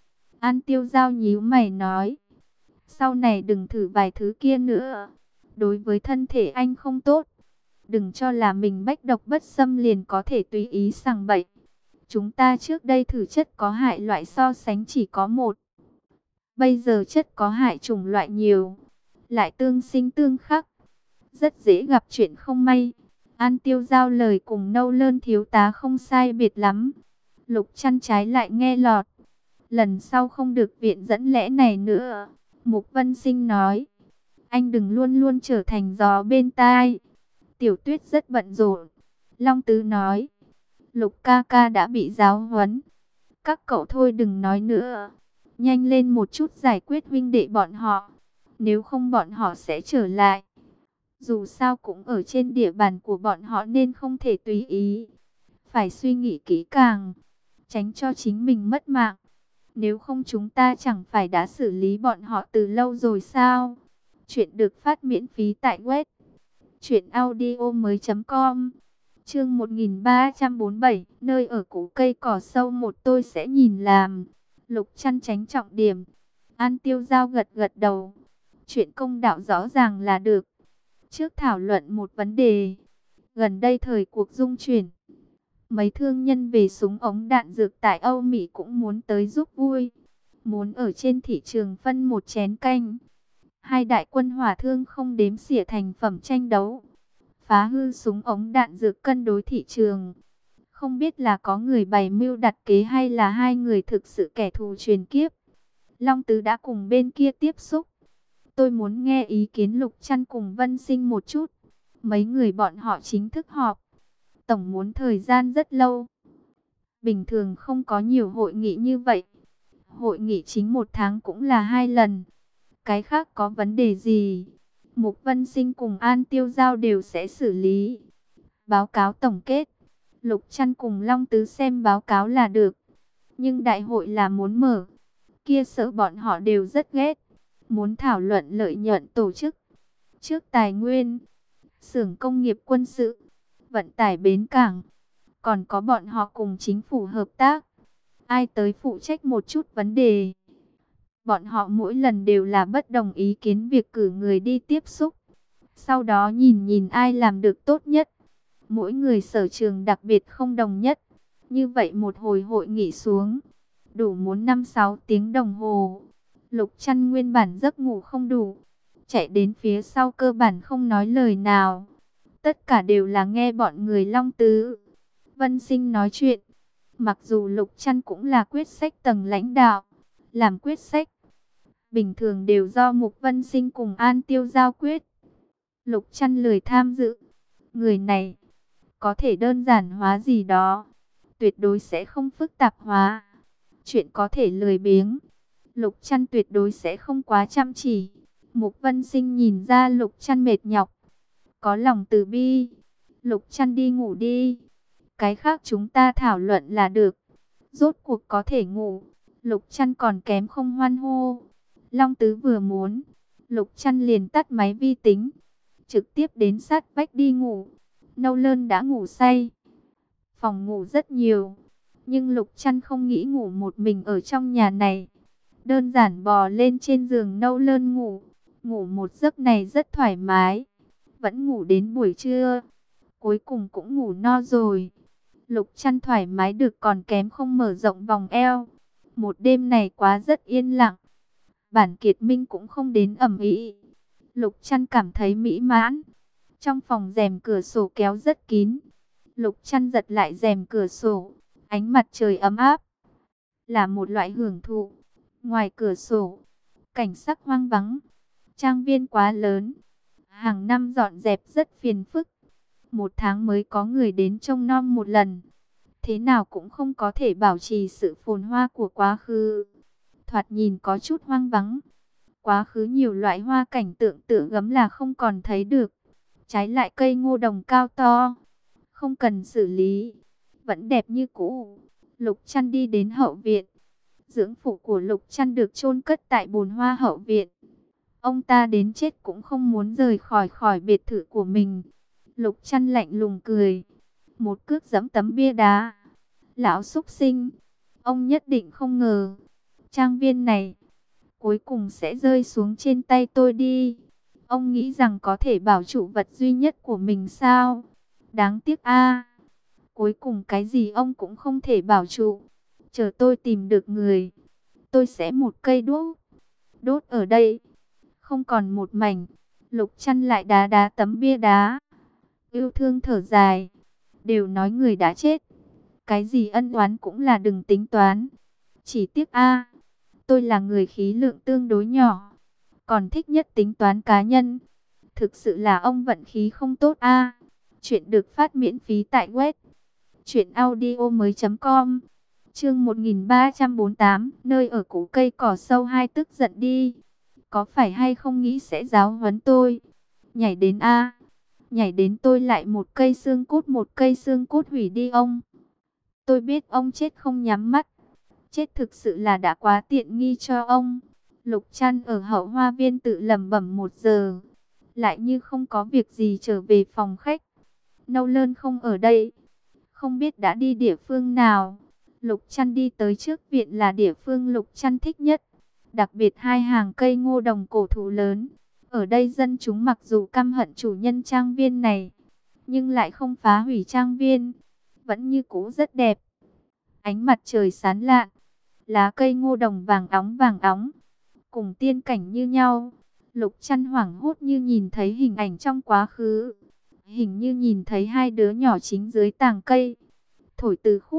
An Tiêu Giao nhíu mày nói, sau này đừng thử vài thứ kia nữa. Đối với thân thể anh không tốt. Đừng cho là mình bách độc bất xâm liền có thể tùy ý sằng bậy. Chúng ta trước đây thử chất có hại loại so sánh chỉ có một. Bây giờ chất có hại chủng loại nhiều. Lại tương sinh tương khắc. Rất dễ gặp chuyện không may. An Tiêu Giao lời cùng Nâu Lơn thiếu tá không sai biệt lắm. Lục Chăn trái lại nghe lọt. Lần sau không được viện dẫn lẽ này nữa. Mục Vân Sinh nói. Anh đừng luôn luôn trở thành gió bên tai. Tiểu Tuyết rất bận rộn. Long Tứ nói. Lục ca ca đã bị giáo huấn. Các cậu thôi đừng nói nữa. Nhanh lên một chút giải quyết huynh đệ bọn họ. Nếu không bọn họ sẽ trở lại. Dù sao cũng ở trên địa bàn của bọn họ nên không thể tùy ý. Phải suy nghĩ kỹ càng. Tránh cho chính mình mất mạng. Nếu không chúng ta chẳng phải đã xử lý bọn họ từ lâu rồi sao? Chuyện được phát miễn phí tại web truyệnaudiomoi.com. Chương 1347, nơi ở cũ cây cỏ sâu một tôi sẽ nhìn làm. Lục Chăn tránh trọng điểm. An Tiêu Giao gật gật đầu. Chuyện công đạo rõ ràng là được. Trước thảo luận một vấn đề. Gần đây thời cuộc dung chuyển. Mấy thương nhân về súng ống đạn dược tại Âu Mỹ cũng muốn tới giúp vui. Muốn ở trên thị trường phân một chén canh. Hai đại quân hỏa thương không đếm xỉa thành phẩm tranh đấu. Phá hư súng ống đạn dược cân đối thị trường. Không biết là có người bày mưu đặt kế hay là hai người thực sự kẻ thù truyền kiếp. Long Tứ đã cùng bên kia tiếp xúc. Tôi muốn nghe ý kiến Lục Chăn cùng Vân Sinh một chút. Mấy người bọn họ chính thức họp. Tổng muốn thời gian rất lâu. Bình thường không có nhiều hội nghị như vậy. Hội nghị chính một tháng cũng là 2 lần. Cái khác có vấn đề gì? Mục Vân Sinh cùng An Tiêu Giao đều sẽ xử lý. Báo cáo tổng kết. Lục Chăn cùng Long Tứ xem báo cáo là được. Nhưng đại hội là muốn mở. Kia sợ bọn họ đều rất ghét. Muốn thảo luận lợi nhuận tổ chức. Trước tài nguyên. Xưởng công nghiệp quân sự. Vận tải bến cảng. Còn có bọn họ cùng chính phủ hợp tác. Ai tới phụ trách một chút vấn đề. Bọn họ mỗi lần đều là bất đồng ý kiến việc cử người đi tiếp xúc. Sau đó nhìn nhìn ai làm được tốt nhất. Mỗi người sở trường đặc biệt không đồng nhất. Như vậy một hồi hội nghị xuống. Đủ muốn 5-6 tiếng đồng hồ. Lục Chăn nguyên bản giấc ngủ không đủ. Chạy đến phía sau cơ bản không nói lời nào. Tất cả đều là nghe bọn người Long Tứ, Vân Sinh nói chuyện. Mặc dù Lục Chăn cũng là quyết sách tầng lãnh đạo. Làm quyết sách. Bình thường đều do Mục Vân Sinh cùng An Tiêu Giao quyết. Lục Chăn lười tham dự. Người này có thể đơn giản hóa gì đó. Tuyệt đối sẽ không phức tạp hóa. Chuyện có thể lười biếng. Lục Chăn tuyệt đối sẽ không quá chăm chỉ. Mục Vân Sinh nhìn ra Lục Chăn mệt nhọc. Có lòng từ bi. Lục Chăn đi ngủ đi. Cái khác chúng ta thảo luận là được. Rốt cuộc có thể ngủ. Lục Chăn còn kém không hoan hô. Long Tứ vừa muốn. Lục Chăn liền tắt máy vi tính. Trực tiếp đến sát vách đi ngủ. Nâu Lơn đã ngủ say. Phòng ngủ rất nhiều. Nhưng Lục Chăn không nghĩ ngủ một mình ở trong nhà này. Đơn giản bò lên trên giường Nâu Lơn ngủ. Ngủ một giấc này rất thoải mái. Vẫn ngủ đến buổi trưa. Cuối cùng cũng ngủ no rồi. Lục Chăn thoải mái được còn kém không mở rộng vòng eo. Một đêm này quá rất yên lặng. Bản Kiệt Minh cũng không đến ầm ĩ. Lục Chăn cảm thấy mỹ mãn. Trong phòng rèm cửa sổ kéo rất kín. Lục Chăn giật lại rèm cửa sổ. Ánh mặt trời ấm áp. Là một loại hưởng thụ. Ngoài cửa sổ. Cảnh sắc hoang vắng. Trang viên quá lớn. Hàng năm dọn dẹp rất phiền phức. Một tháng mới có người đến trông nom một lần. Thế nào cũng không có thể bảo trì sự phồn hoa của quá khứ. Thoạt nhìn có chút hoang vắng. Quá khứ nhiều loại hoa cảnh tượng tựa gấm là không còn thấy được. Trái lại cây ngô đồng cao to. Không cần xử lý. Vẫn đẹp như cũ. Lục Chăn đi đến hậu viện. Dưỡng phụ của Lục Chăn được chôn cất tại bồn hoa hậu viện. Ông ta đến chết cũng không muốn rời khỏi biệt thự của mình. Lục Chăn lạnh lùng cười. Một cước giẫm tấm bia đá. Lão súc sinh. Ông nhất định không ngờ. Trang viên này cuối cùng sẽ rơi xuống trên tay tôi đi. Ông nghĩ rằng có thể bảo trụ vật duy nhất của mình sao? Đáng tiếc a. Cuối cùng cái gì ông cũng không thể bảo trụ. Chờ tôi tìm được người, tôi sẽ một cây đuốc đốt ở đây, không còn một mảnh. Lục Chăn lại đá đá tấm bia đá, yêu thương thở dài. Đều nói người đã chết, cái gì ân oán cũng là đừng tính toán. Chỉ tiếc a, tôi là người khí lượng tương đối nhỏ, còn thích nhất tính toán cá nhân. Thực sự là ông vận khí không tốt a. Chuyện được phát miễn phí tại web truyệnaudiomoi.com. Chương 1348, nơi ở cũ cây cỏ sâu hai, tức giận đi. Có phải hay không nghĩ sẽ giáo huấn tôi? Nhảy đến a, nhảy đến tôi lại một cây xương cốt hủy đi ông. Tôi biết ông chết không nhắm mắt, chết thực sự là đã quá tiện nghi cho ông. Lục Chăn ở hậu hoa viên tự lẩm bẩm 1 giờ, lại như không có việc gì trở về phòng khách. Nâu Lơn không ở đây, không biết đã đi địa phương nào. Lục Chăn đi tới trước viện là địa phương Lục Chăn thích nhất, đặc biệt hai hàng cây ngô đồng cổ thụ lớn. Ở đây dân chúng mặc dù căm hận chủ nhân trang viên này, nhưng lại không phá hủy trang viên, vẫn như cũ rất đẹp. Ánh mặt trời sáng lạn, lá cây ngô đồng vàng óng, cùng tiên cảnh như nhau. Lục Chăn hoảng hốt như nhìn thấy hình ảnh trong quá khứ, hình như nhìn thấy hai đứa nhỏ chính dưới tàng cây, thổi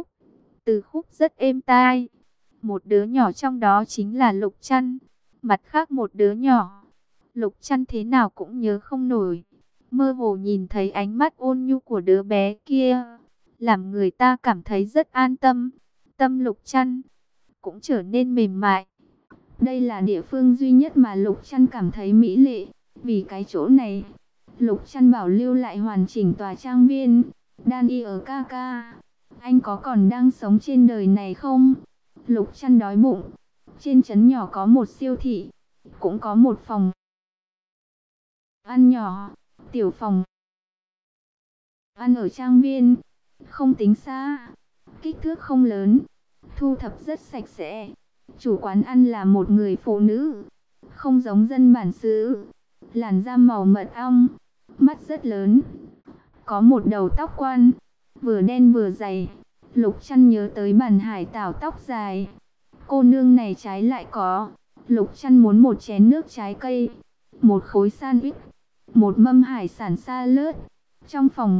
từ khúc rất êm tai. Một đứa nhỏ trong đó chính là Lục Chăn, mặt khác một đứa nhỏ, Lục Chăn thế nào cũng nhớ không nổi. Mơ hồ nhìn thấy ánh mắt ôn nhu của đứa bé kia, làm người ta cảm thấy rất an tâm. Tâm Lục Chăn cũng trở nên mềm mại. Đây là địa phương duy nhất mà Lục Chăn cảm thấy mỹ lệ. Vì cái chỗ này, Lục Chăn bảo lưu lại hoàn chỉnh tòa trang viên. Đan Y ở ca ca, anh có còn đang sống trên đời này không? Lục Chăn đói bụng. Trên trấn nhỏ có một siêu thị, cũng có một phòng ăn nhỏ, tiểu phòng ăn ở trang viên, không tính xa, kích thước không lớn, thu thập rất sạch sẽ. Chủ quán ăn là một người phụ nữ, không giống dân bản xứ, làn da màu mật ong, mắt rất lớn, có một đầu tóc quan, vừa đen vừa dày. Lục Chăn nhớ tới bản hải tảo tóc dài. Cô nương này trái lại có. Lục Chăn muốn một chén nước trái cây, một khối sandwich, một mâm hải sản salad. Trong phòng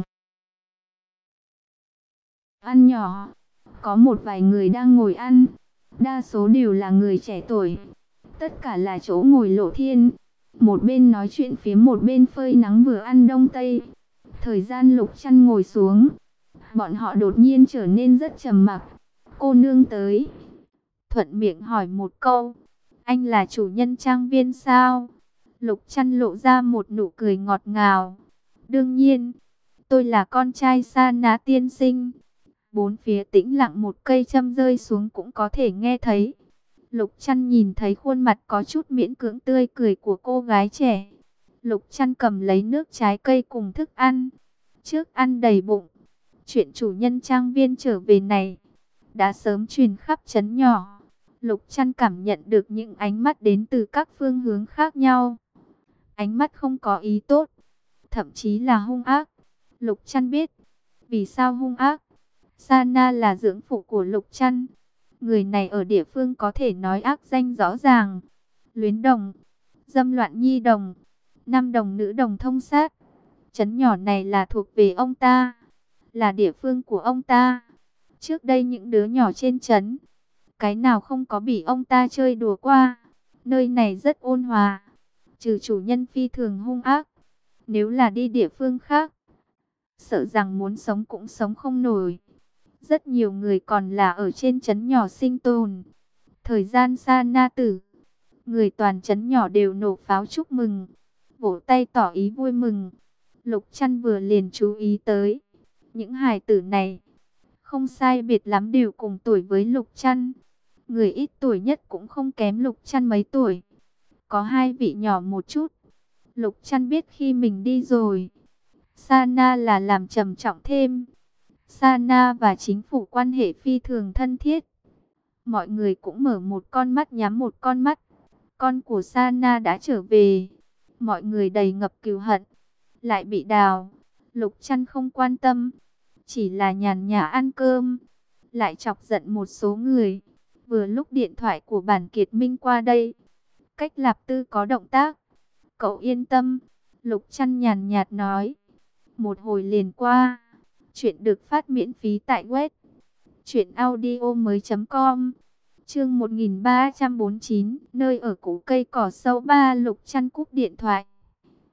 ăn nhỏ, có một vài người đang ngồi ăn, đa số đều là người trẻ tuổi. Tất cả là chỗ ngồi lộ thiên, một bên nói chuyện phiếm một bên phơi nắng vừa ăn đông tây. Thời gian Lục Chăn ngồi xuống, bọn họ đột nhiên trở nên rất trầm mặc. Cô nương tới, thuận miệng hỏi một câu, anh là chủ nhân trang viên sao? Lục Chăn lộ ra một nụ cười ngọt ngào. Đương nhiên, tôi là con trai Sa Ná tiên sinh. Bốn phía tĩnh lặng, một cây châm rơi xuống cũng có thể nghe thấy. Lục Chăn nhìn thấy khuôn mặt có chút miễn cưỡng tươi cười của cô gái trẻ. Lục Chăn cầm lấy nước trái cây cùng thức ăn, trước ăn đầy bụng. Chuyện chủ nhân trang viên trở về này đã sớm truyền khắp trấn nhỏ. Lục Chăn cảm nhận được những ánh mắt đến từ các phương hướng khác nhau. Ánh mắt không có ý tốt, thậm chí là hung ác. Lục Chăn biết vì sao hung ác. Sana là dưỡng phụ của Lục Chăn. Người này ở địa phương có thể nói ác danh rõ ràng. Luyến đồng, dâm loạn nhi đồng, nam đồng nữ đồng thông sát. Trấn nhỏ này là thuộc về ông ta, là địa phương của ông ta. Trước đây những đứa nhỏ trên trấn, cái nào không có bị ông ta chơi đùa qua. Nơi này rất ôn hòa, trừ chủ nhân phi thường hung ác. Nếu là đi địa phương khác, sợ rằng muốn sống cũng sống không nổi. Rất nhiều người còn là ở trên trấn nhỏ sinh tồn. Thời gian Sa Na tử, người toàn trấn nhỏ đều nổ pháo chúc mừng, vỗ tay tỏ ý vui mừng. Lục Chăn vừa liền chú ý tới, những hài tử này không sai biệt lắm đều cùng tuổi với Lục Chăn. Người ít tuổi nhất cũng không kém Lục Chăn mấy tuổi, có hai vị nhỏ một chút. Lục Chăn biết khi mình đi rồi, Sa Na là làm trầm trọng thêm. Sa Na và chính phủ quan hệ phi thường thân thiết. Mọi người cũng mở một con mắt nhắm một con mắt. Con của Sana đã trở về. Mọi người đầy ngập cừu hận. Lại bị đào. Lục Trăn không quan tâm. Chỉ là nhàn nhã ăn cơm. Lại chọc giận một số người. Vừa lúc điện thoại của Bản Kiệt Minh qua đây. Cách Lạp Tư có động tác. Cậu yên tâm. Lục Trăn nhàn nhạt nói. Một hồi liền qua. Chuyện được phát miễn phí tại web truyệnaudiomoi.com. Chương 1349, nơi ở cũ cây cỏ sâu ba. Lục Trăn cúp điện thoại.